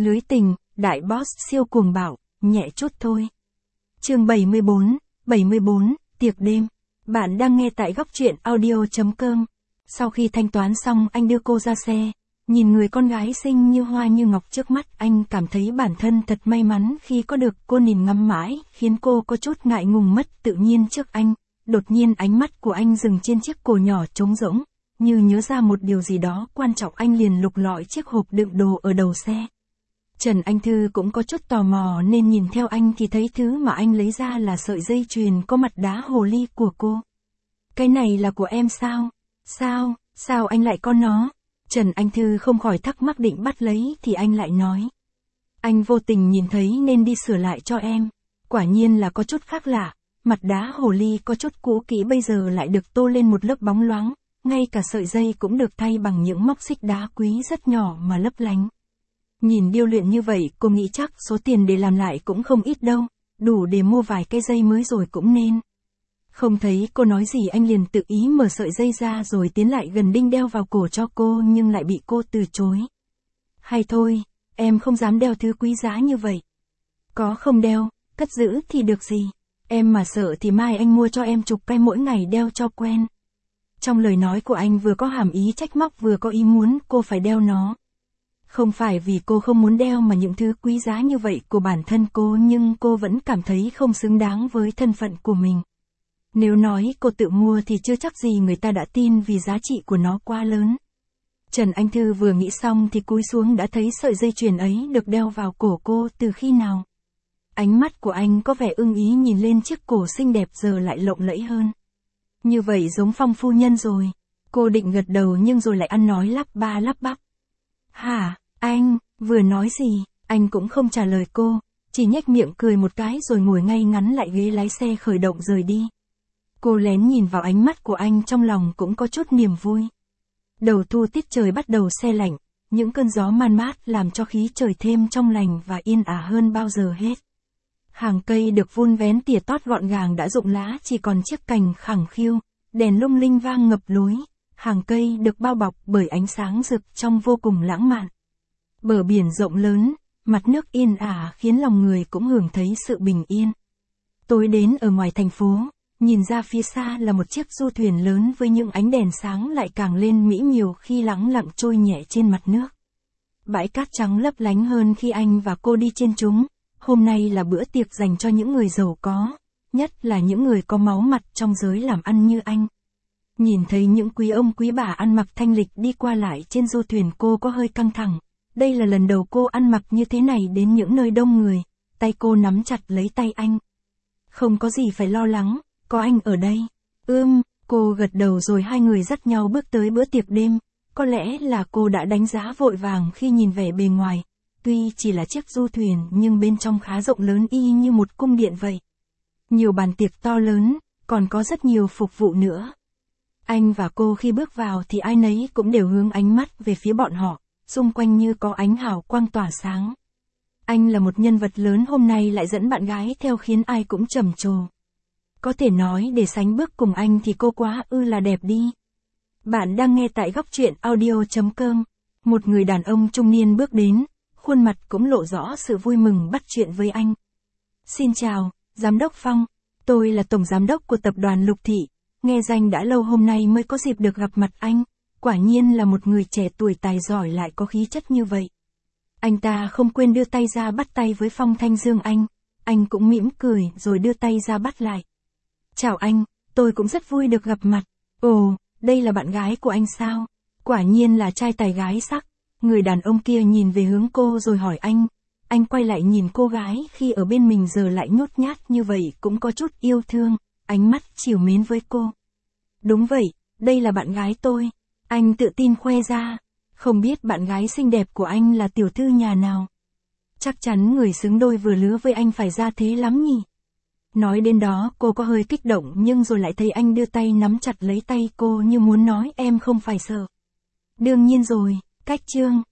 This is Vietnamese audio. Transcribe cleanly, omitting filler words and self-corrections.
Lưới tình, đại boss siêu cuồng bạo, nhẹ chút thôi. Chương 74, tiệc đêm. Bạn đang nghe tại góc truyện audio.com. Sau khi thanh toán xong anh đưa cô ra xe. Nhìn người con gái xinh như hoa như ngọc trước mắt, anh cảm thấy bản thân thật may mắn khi có được cô nhìn ngắm mãi, khiến cô có chút ngại ngùng mất tự nhiên trước anh. Đột nhiên ánh mắt của anh dừng trên chiếc cổ nhỏ trống rỗng, như nhớ ra một điều gì đó quan trọng, anh liền lục lọi chiếc hộp đựng đồ ở đầu xe. Trần Anh Thư cũng có chút tò mò nên nhìn theo anh thì thấy thứ mà anh lấy ra là sợi dây chuyền có mặt đá hồ ly của cô. Cái này là của em sao? Sao anh lại có nó? Trần Anh Thư không khỏi thắc mắc định bắt lấy thì anh lại nói. Anh vô tình nhìn thấy nên đi sửa lại cho em. Quả nhiên là có chút khác lạ, mặt đá hồ ly có chút cũ kỹ bây giờ lại được tô lên một lớp bóng loáng, ngay cả sợi dây cũng được thay bằng những móc xích đá quý rất nhỏ mà lấp lánh. Nhìn điêu luyện như vậy, cô nghĩ chắc số tiền để làm lại cũng không ít đâu, đủ để mua vài cái dây mới rồi cũng nên. Không thấy cô nói gì anh liền tự ý mở sợi dây ra rồi tiến lại gần định đeo vào cổ cho cô nhưng lại bị cô từ chối. Hay thôi, em không dám đeo thứ quý giá như vậy. Có không đeo, cất giữ thì được gì. Em mà sợ thì mai anh mua cho em chục cái mỗi ngày đeo cho quen. Trong lời nói của anh vừa có hàm ý trách móc vừa có ý muốn cô phải đeo nó. Không phải vì cô không muốn đeo mà những thứ quý giá như vậy của bản thân cô, nhưng cô vẫn cảm thấy không xứng đáng với thân phận của mình. Nếu nói cô tự mua thì chưa chắc gì người ta đã tin vì giá trị của nó quá lớn. Trần Anh Thư vừa nghĩ xong thì cúi xuống đã thấy sợi dây chuyền ấy được đeo vào cổ cô từ khi nào. Ánh mắt của anh có vẻ ưng ý nhìn lên chiếc cổ xinh đẹp giờ lại lộng lẫy hơn. Như vậy giống Phong phu nhân rồi. Cô định gật đầu nhưng rồi lại ăn nói lắp ba lắp bắp. Hả, anh, vừa nói gì? Anh cũng không trả lời cô, chỉ nhếch miệng cười một cái rồi ngồi ngay ngắn lại ghế lái xe khởi động rời đi. Cô lén nhìn vào ánh mắt của anh trong lòng cũng có chút niềm vui. Đầu thu tiết trời bắt đầu se lạnh, những cơn gió man mát làm cho khí trời thêm trong lành và yên ả hơn bao giờ hết. Hàng cây được vun vén tỉa tót gọn gàng đã rụng lá chỉ còn chiếc cành khẳng khiu, đèn lung linh vang ngập lối. Hàng cây được bao bọc bởi ánh sáng rực trong vô cùng lãng mạn. Bờ biển rộng lớn, mặt nước yên ả khiến lòng người cũng hưởng thấy sự bình yên. Tối đến ở ngoài thành phố, nhìn ra phía xa là một chiếc du thuyền lớn với những ánh đèn sáng lại càng lên mỹ miều khi lắng lặng trôi nhẹ trên mặt nước. Bãi cát trắng lấp lánh hơn khi anh và cô đi trên chúng. Hôm nay là bữa tiệc dành cho những người giàu có, nhất là những người có máu mặt trong giới làm ăn như anh. Nhìn thấy những quý ông quý bà ăn mặc thanh lịch đi qua lại trên du thuyền cô có hơi căng thẳng. Đây là lần đầu cô ăn mặc như thế này đến những nơi đông người, tay cô nắm chặt lấy tay anh. Không có gì phải lo lắng, có anh ở đây. Cô gật đầu rồi hai người dắt nhau bước tới bữa tiệc đêm. Có lẽ là cô đã đánh giá vội vàng khi nhìn vẻ bề ngoài. Tuy chỉ là chiếc du thuyền nhưng bên trong khá rộng lớn y như một cung điện vậy. Nhiều bàn tiệc to lớn, còn có rất nhiều phục vụ nữa. Anh và cô khi bước vào thì ai nấy cũng đều hướng ánh mắt về phía bọn họ, xung quanh như có ánh hào quang tỏa sáng. Anh là một nhân vật lớn hôm nay lại dẫn bạn gái theo khiến ai cũng trầm trồ. Có thể nói để sánh bước cùng anh thì cô quá là đẹp đi. Bạn đang nghe tại góc truyện audio.com. Một người đàn ông trung niên bước đến, khuôn mặt cũng lộ rõ sự vui mừng bắt chuyện với anh. Xin chào, Giám đốc Phong. Tôi là Tổng Giám đốc của tập đoàn Lục Thị. Nghe danh đã lâu hôm nay mới có dịp được gặp mặt anh. Quả nhiên là một người trẻ tuổi tài giỏi lại có khí chất như vậy. Anh ta không quên đưa tay ra bắt tay với Phong Thanh Dương anh. Anh cũng mỉm cười rồi đưa tay ra bắt lại. Chào anh, tôi cũng rất vui được gặp mặt. Ồ, đây là bạn gái của anh sao? Quả nhiên là trai tài gái sắc. Người đàn ông kia nhìn về hướng cô rồi hỏi anh. Anh quay lại nhìn cô gái khi ở bên mình giờ lại nhút nhát như vậy cũng có chút yêu thương, ánh mắt trìu mến với cô. Đúng vậy, đây là bạn gái tôi. Anh tự tin khoe ra. Không biết bạn gái xinh đẹp của anh là tiểu thư nhà nào? Chắc chắn người xứng đôi vừa lứa với anh phải ra thế lắm nhỉ? Nói đến đó cô có hơi kích động nhưng rồi lại thấy anh đưa tay nắm chặt lấy tay cô như muốn nói em không phải sợ. Đương nhiên rồi, cách chương.